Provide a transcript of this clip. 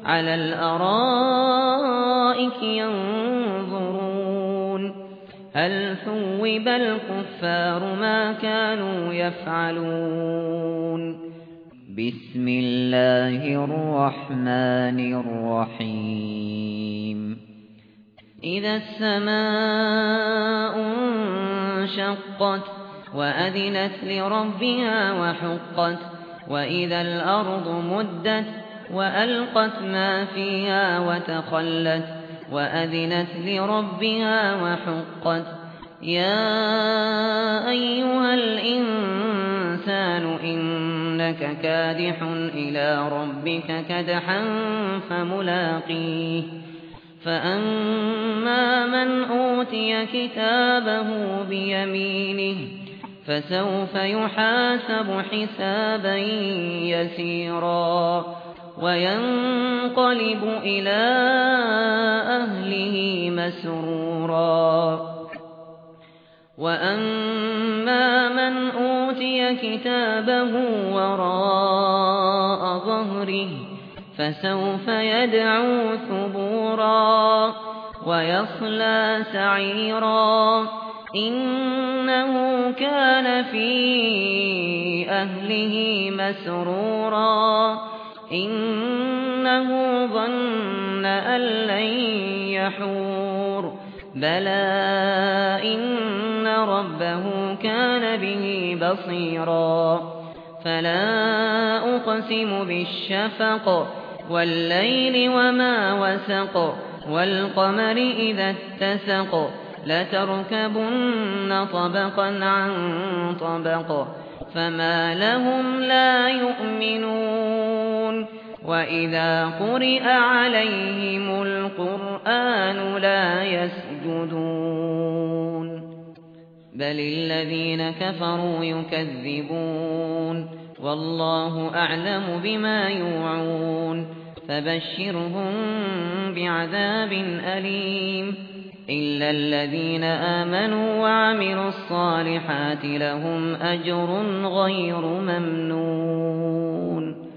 على الأرائك ينظرون هل ثوب الكفار ما كانوا يفعلون بسم الله الرحمن الرحيم إذا السماء انشقت وأذنت لربها وحقت وإذا الأرض مدت وألقت ما فيها وتخلت وأذنت لربها وحقت يا أيها الإنسان إنك كادح إلى ربك كدحا فملاقيه فأما من أوتي كتابه بيمينه فسوف يحاسب حسابا يسيرا وينقلب إلى أهله مسرورا وأما من أوتي كتابه وراء ظهره فسوف يدعو ثبورا ويصلى سعيرا إنه كان في أهله مسرورا إنه ظن أن لن يحور بلى إن ربه كان به بصيرا فلا أقسم بالشفق والليل وما وسق والقمر إذا اتسق لتركبن طبقا عن طبق فما لهم لا يؤمنون وإذا قرئ عليهم القرآن لا يسجدون بل الذين كفروا يكذبون والله أعلم بما يوعون فبشرهم بعذاب أليم إلا الذين آمنوا وعملوا الصالحات لهم أجر غير ممنون